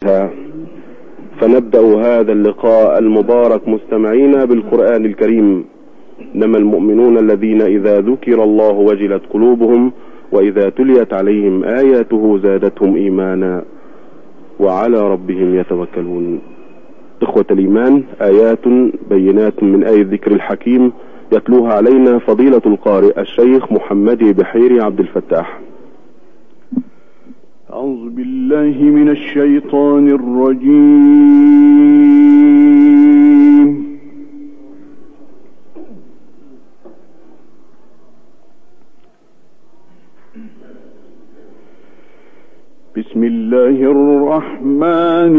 وبركاتها. فنبدأ هذا اللقاء المبارك مستمعين بالقرآن الكريم. إنما المؤمنون الذين إذا ذكر الله وجلت قلوبهم وإذا تليت عليهم آياته زادتهم إيمانا وعلى ربهم يتوكلون. إخوة الإيمان، آيات بينات من آية الذكر الحكيم يتلوها علينا فضيلة القارئ الشيخ محمد بحيري عبد الفتاح. أعوذ بالله من الشيطان الرجيم. بسم الله الرحمن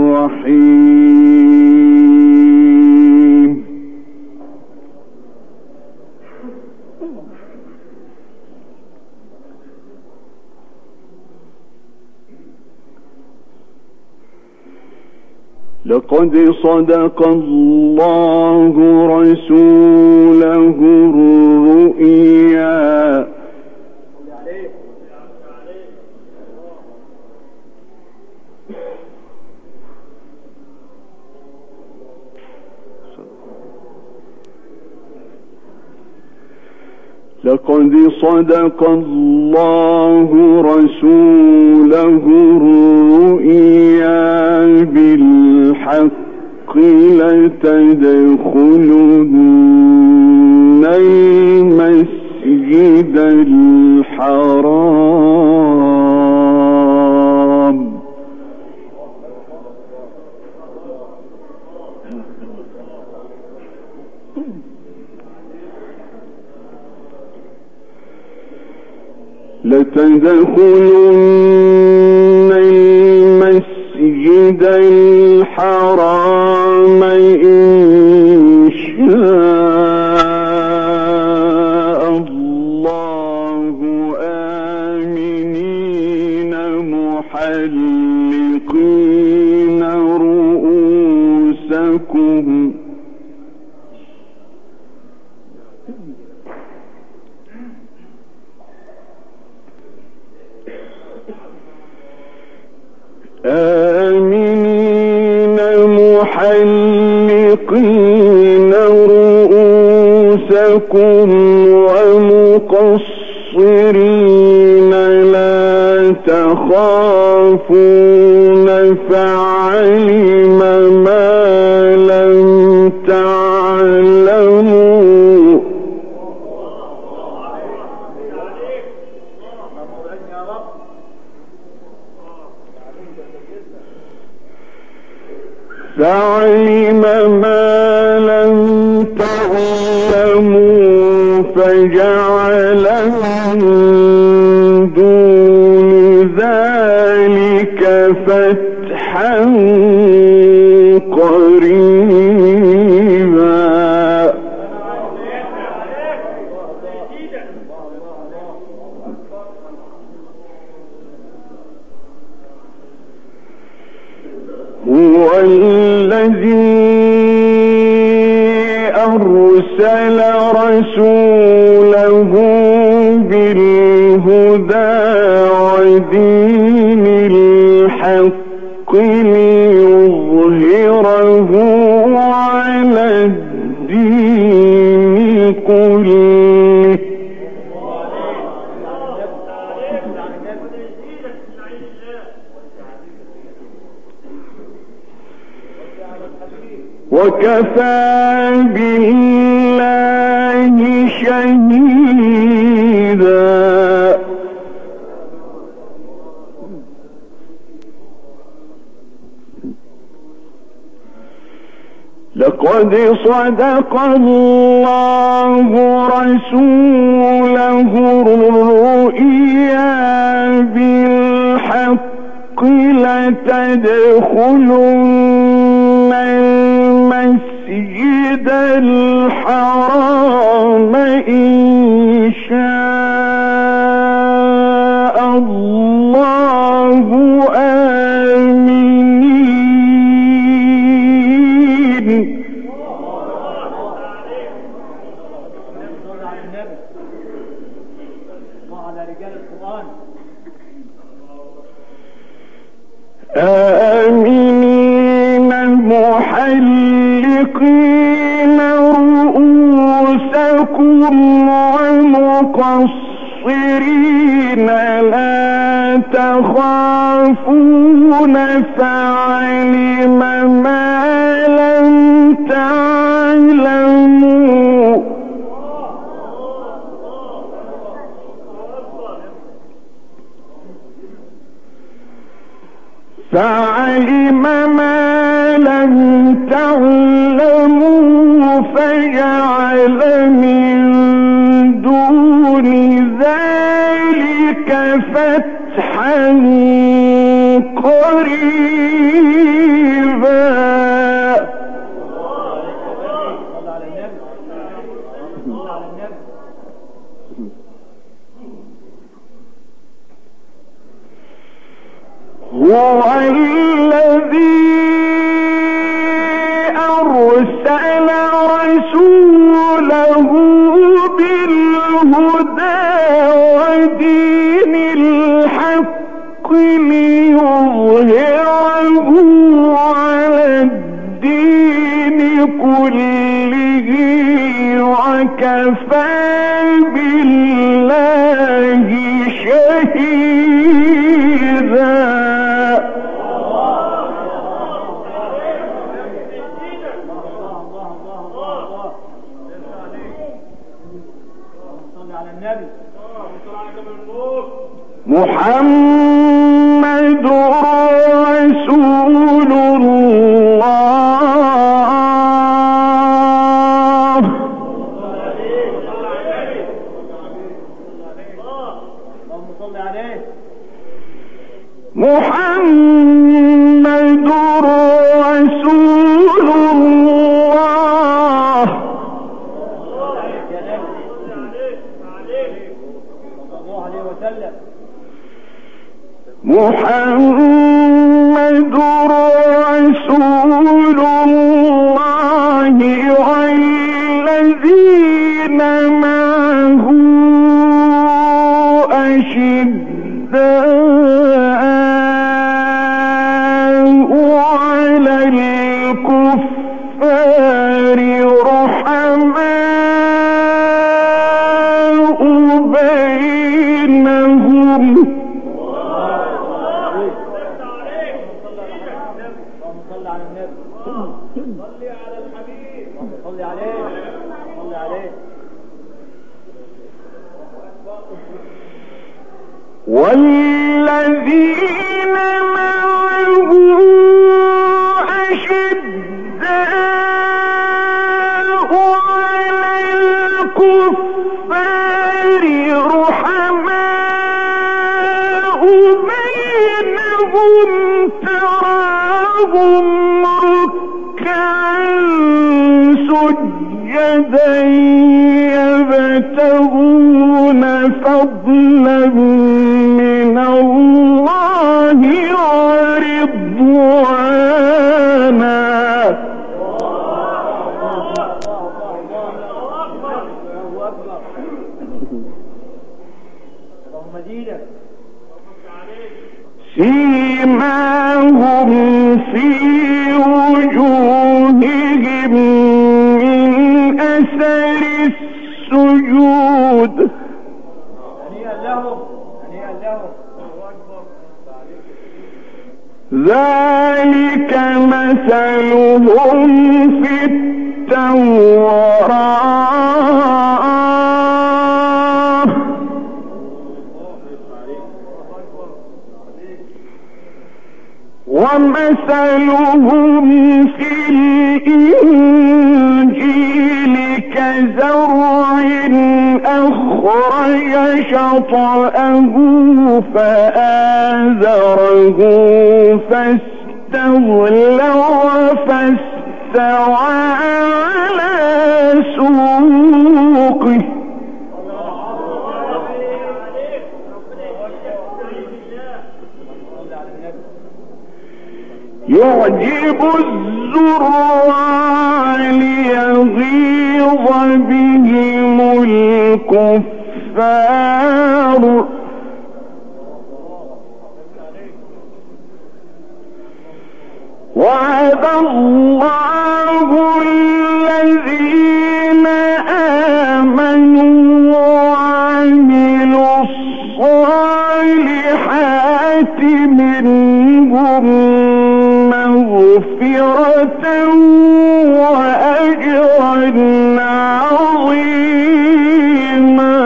الرحيم. لقد صدق الله رسوله الرؤيا لقد صدق الله رسوله الرؤيا بالحق لتدخلن المسجد الحرام لتدخلن المسجد الحرام إن شاء الله آمنين محلقين رؤوسكم آمنين محلقين رؤوسكم ومقصرين لا تخافون فعلم ما لم تعلموا فعلم ما لم تعلموا فجعل من دون ذلك فتحا قريبا. هو الذي أرسل رسوله بالهدى ودين الحق ليظهره على الدين كله وكفى بالله شهيدا. لقد صدق الله رسوله الرؤيا بالحق لتدخلن المسجد الحرام إن شاء الله آمنين. آمنين محلقين رؤوسكم ومقصرين لا تخافون فعلم ما لم تعلموا فجعل من دون ذلك فتحا قريبا. هو الذي أرسل رسوله بالهدى ودين الحق ليظهره على الدين كله وكفى بالله شهيدا. محمد رسول الله محمد رسول الله محمد رسول الله والذين معه أشداء على الكفار رحماء بينهم. والذين معه أشداء على الكفار رحماء بينهم تراهم ركعا سجدا يبتغون فضلا من الله ورضوانا. سيماهم في وجوههم من أثر السجود ذلك مثلهم في التوراة ومثلهم في الإنجيل كزرع أخرج شطأه فآزره فاستغلظ فاستوى على سوقه يعجب الزراع ليغيظ بهم الكفار وعد الله الذين آمنوا وعملوا الصالحات منهم مغفرة وأجرا عظيما.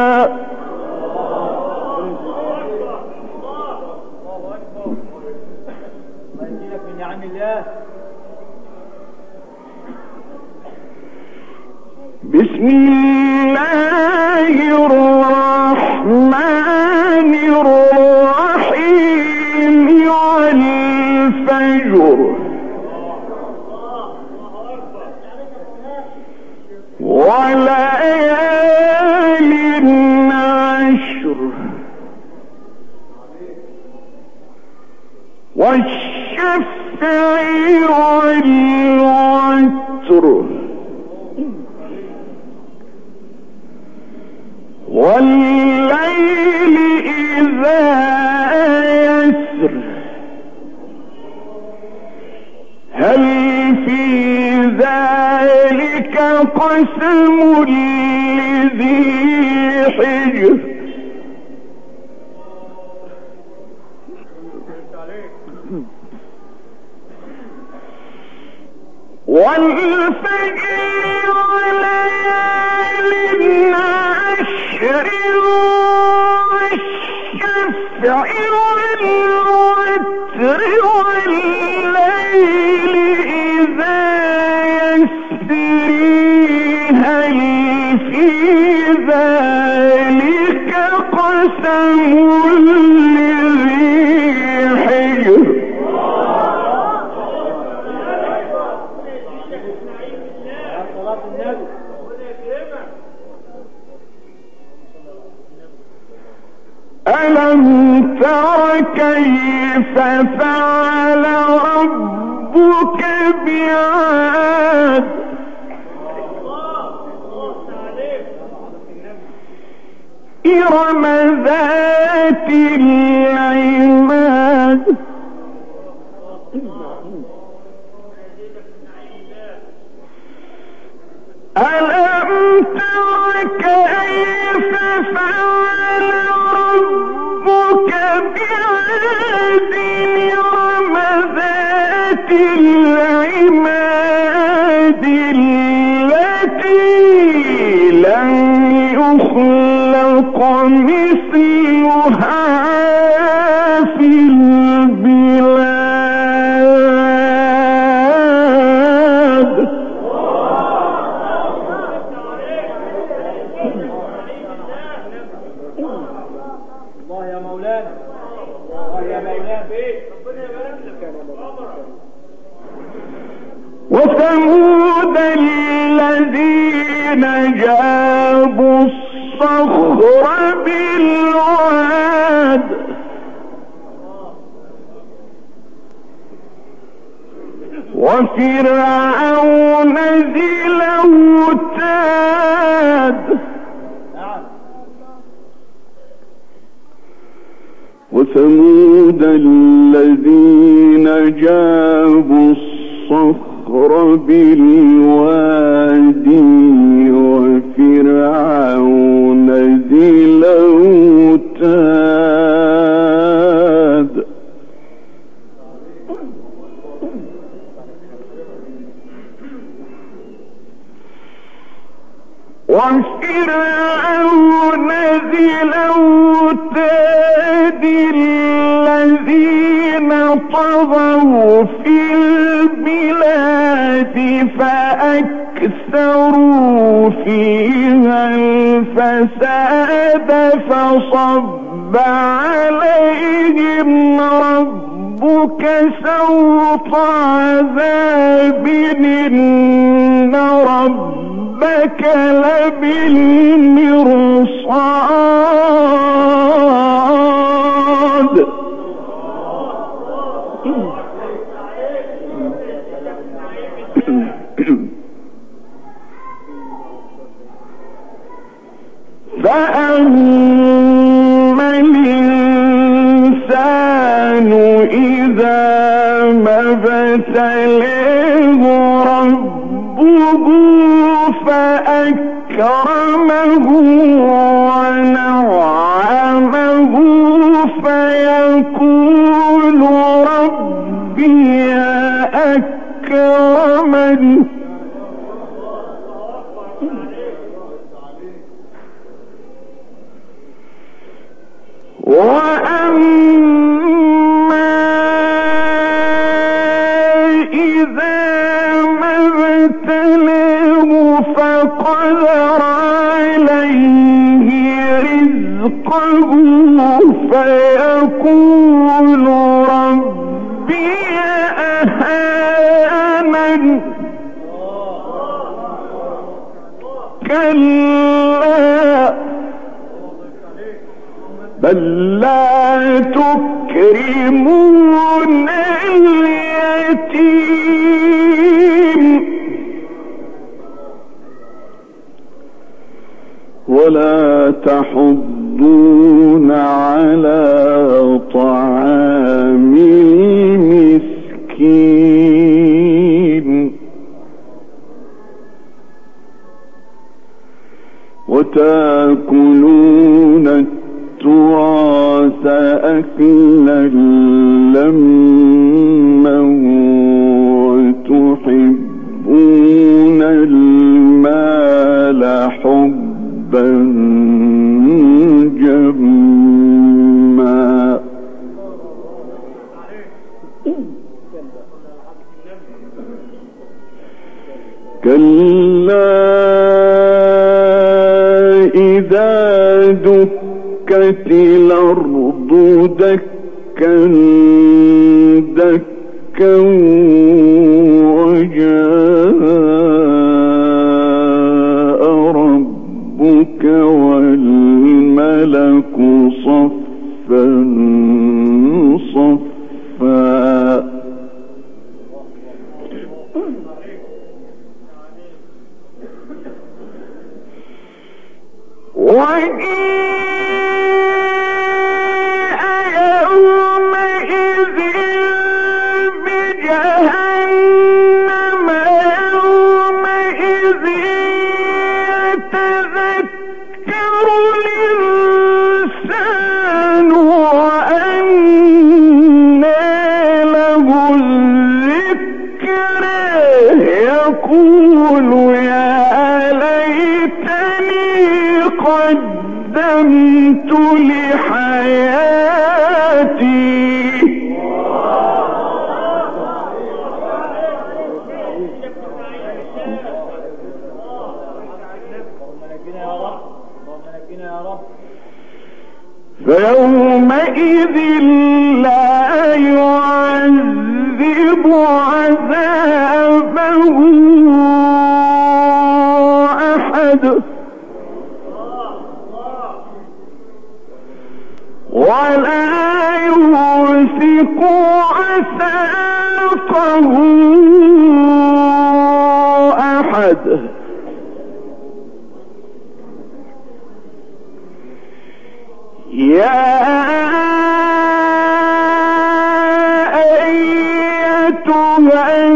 بسم الله الرحمن الرحيم. والفجر وليال عشر والشفع والوتر والليل إذا يسر هل في ذلك قسم لذي حجر. والفجر وليال عشر والشفع والوتر والليل إذا يسر هل في ذلك قسم لذي حجر. ألم تر كيف فعل ربك بعاد إرم ذات العماد ألم تر كيف فعل ربك بعاد إرم ذات العماد التي لم يخلق مثلها في البلاد. الله يا مولانا، الله يا مولانا فيك. وثمود الذين جابوا الصخر بالواد وفرعون ذي الأوتاد وثمود الذين جابوا الصخر بالوادي وفرعون ذي الأوتاد وفرعون ذي الأوتاد الذين طغوا في البلاد فأكثروا فيها الفساد فصب عليهم ربك سوط عذاب إن ربك لبالمرصاد. فأما الإنسان إذا ما ابتلاه ربه أكرمه ونعمه فيقول ربي أكرمن وأما إذا ما ابتلاه فقدر عليه رزقه فيقول ربي أهانن كلا بل لا تكرمون اليتيم ولا تحضون على طعام المسكين وتأكلون التراث أكلا لما وتحبون المال حبا جما كلا إذا دكت الأرض دكا دكا وجاء ربك والملك صفا صفا وجيء يومئذ بجهنم يومئذ يتذكر الإنسان وأنى له الذكر يقول يا ليتني قدمت لحياتي فيومئذ لا يعذب عذابه أحد ولا يوثق وثاقه أحد يا أيتها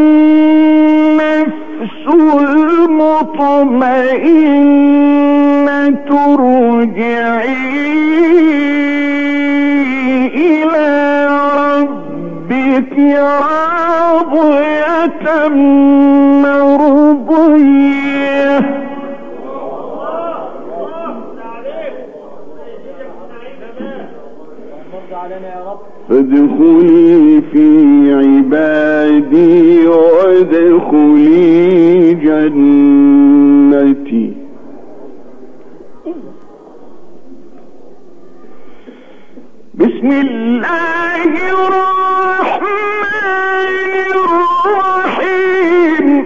النفس المطمئنة ارجعي إلى ربك راضية مرضية فادخلي في عبادي وادخلي جنتي بسم الله الرحمن الرحيم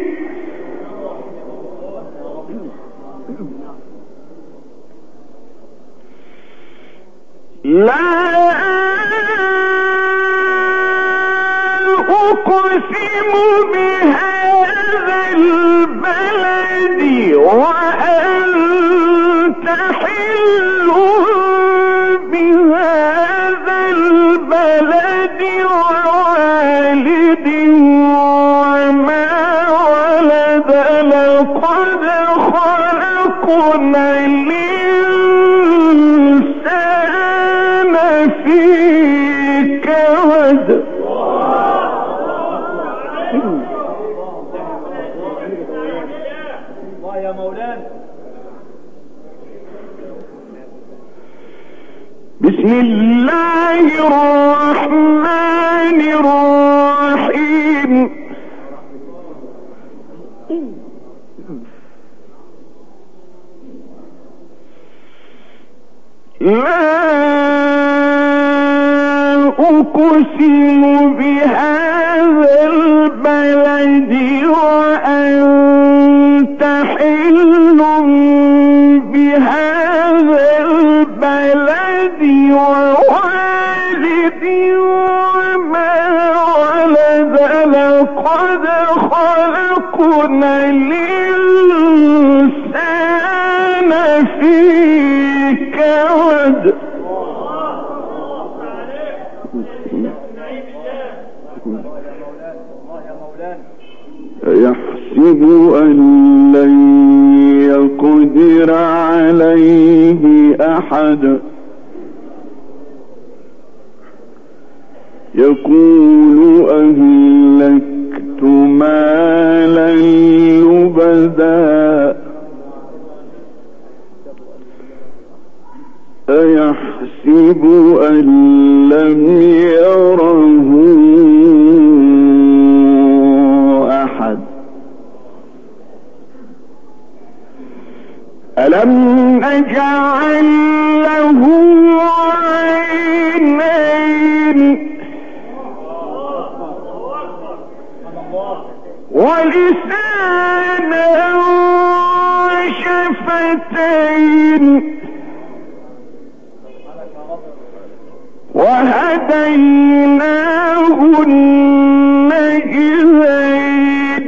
لا أقسم بهذا البلد وأنت حل بهذا البلد ووالد وما ولد لقد خلقنا الله يا مولانا. بسم الله الرحمن الرحيم. لا أقسم بهذا البلد وأنت حل بهذا البلد ووالد وما ولد لقد خلقنا الإنسان في كبد. يحسب أن لن يقدر عليه أحد يقول أهلكت مالا لبدا أيحسب أن لم يره أحد ألم نجعل له عينين ولسانا وشفتين وهديناه النجدين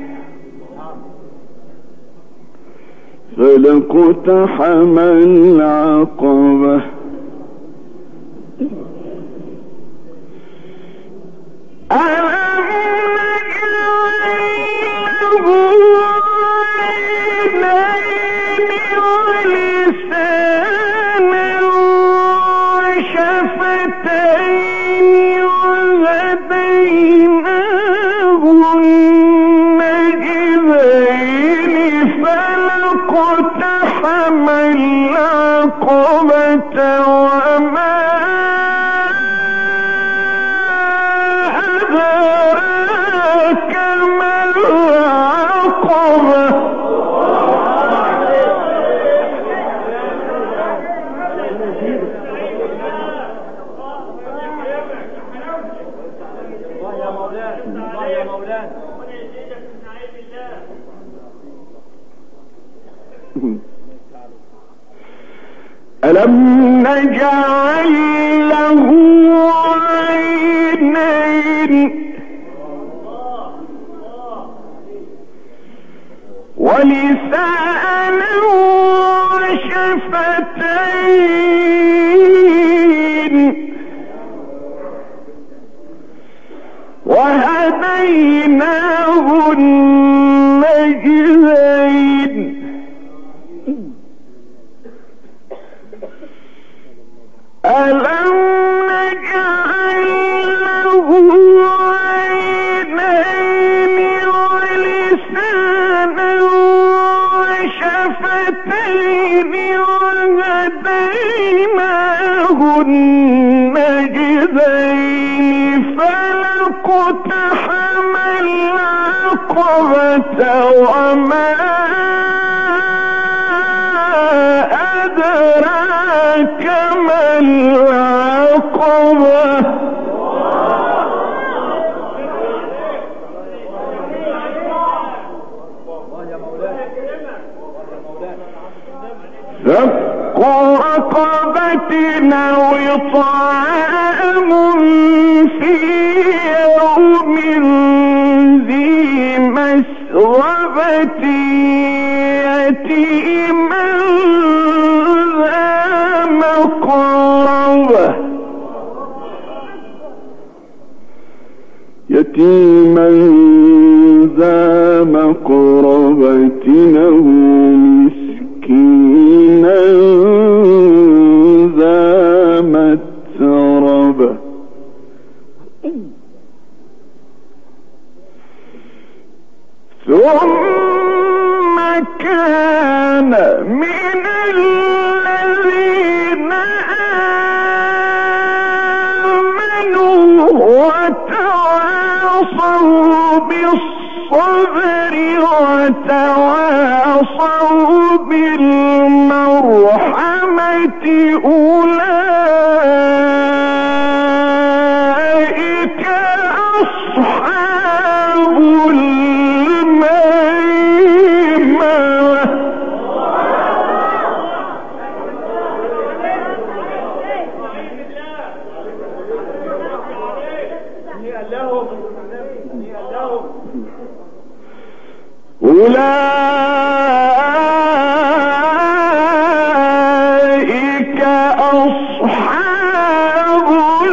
فلاقتحم العقبة ألم نجعل له عينين ولسانا وشفتين وهديناه النجدين فلاقتحم العقبة وما أدراك ما العقبة ألم نجعل له عينين ولسانا وشفتين وهديناه النجدين ألم نجعل له عينين ولسانا وشفتين وهديناه النجدين فلاقتحم العقبة وما أدراك ما العقبة فك رقبة أو إطعام في يوم ذي مسغبة يتيما ذا مقربة يتيما ذا مقربة أو مسكينا ذا متربة ثم كان من الذين آمنوا وتواصوا بالصبر وتواصوا بالمرحمة أولئك أصحاب الميمنة. أولئك أصحاب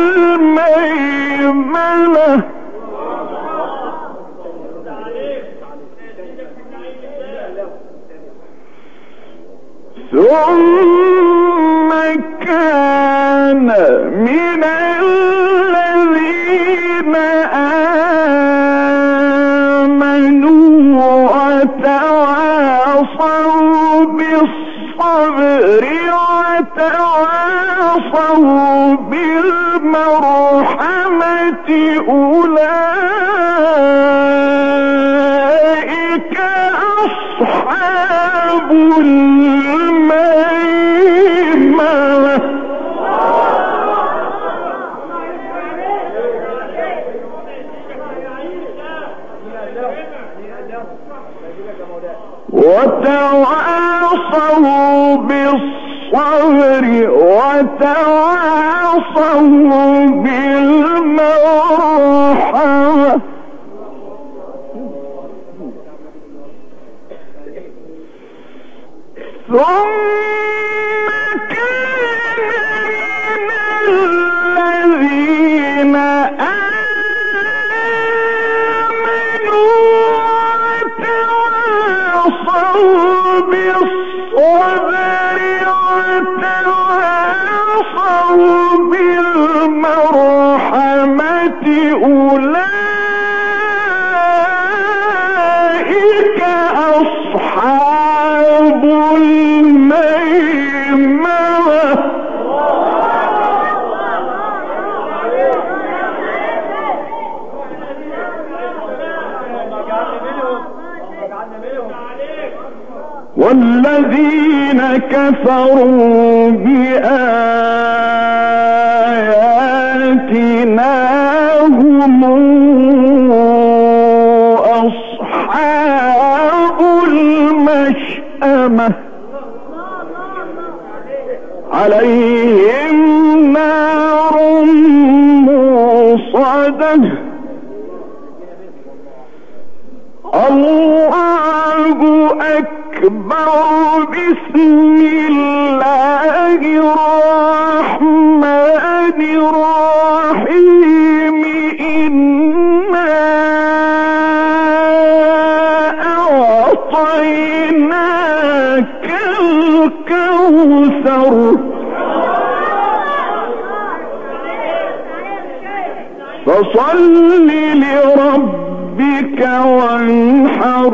الميمنة. ثم كان من الذين آمنوا وتواصوا بالصبر وتواصوا بالمرحمة أولئك أصحاب الميمنة. وتواصوا بالصبر وتواصوا بالمرحمة. ثم كان من الذين آمنوا وتواصوا بالصبر وتواصوا بالمرحمة أولئك أصحاب الميمنة. والذين كفروا بآياتنا هم أصحاب المشأمة عليهم نار موصدة. الله أكبر. بسم الله الرحمن الرحيم. إنا أعطيناك الكوثر فصل لربك وانحر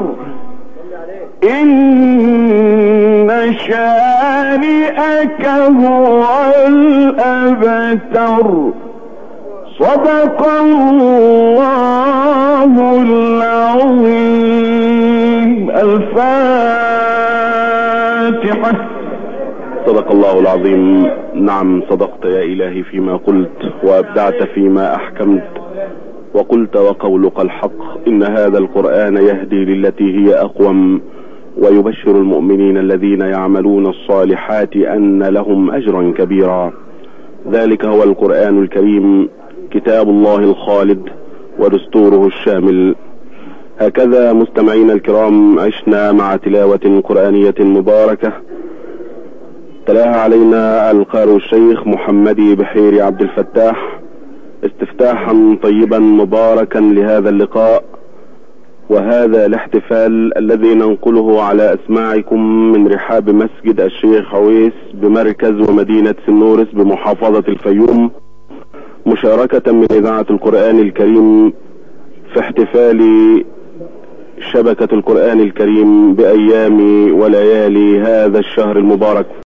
إن شانئك هو الأبتر. صدق الله العظيم. الفاتحة. صدق الله العظيم. نعم صدقت يا إلهي فيما قلت وأبدعت فيما أحكمت وقلت وقولك الحق. إن هذا القرآن يهدي للتي هي أقوم ويبشر المؤمنين الذين يعملون الصالحات أن لهم أجرا كبيرا. ذلك هو القرآن الكريم كتاب الله الخالد ودستوره الشامل. هكذا مستمعين الكرام عشنا مع تلاوة قرآنية مباركة تلاها علينا القارئ الشيخ محمدي بحيري عبد الفتاح استفتاحا طيبا مباركا لهذا اللقاء وهذا الاحتفال الذي ننقله على أسماعكم من رحاب مسجد الشيخ عويس بمركز ومدينة سنورس بمحافظة الفيوم، مشاركة من إذاعة القرآن الكريم في احتفال شبكة القرآن الكريم بأيام وليالي هذا الشهر المبارك.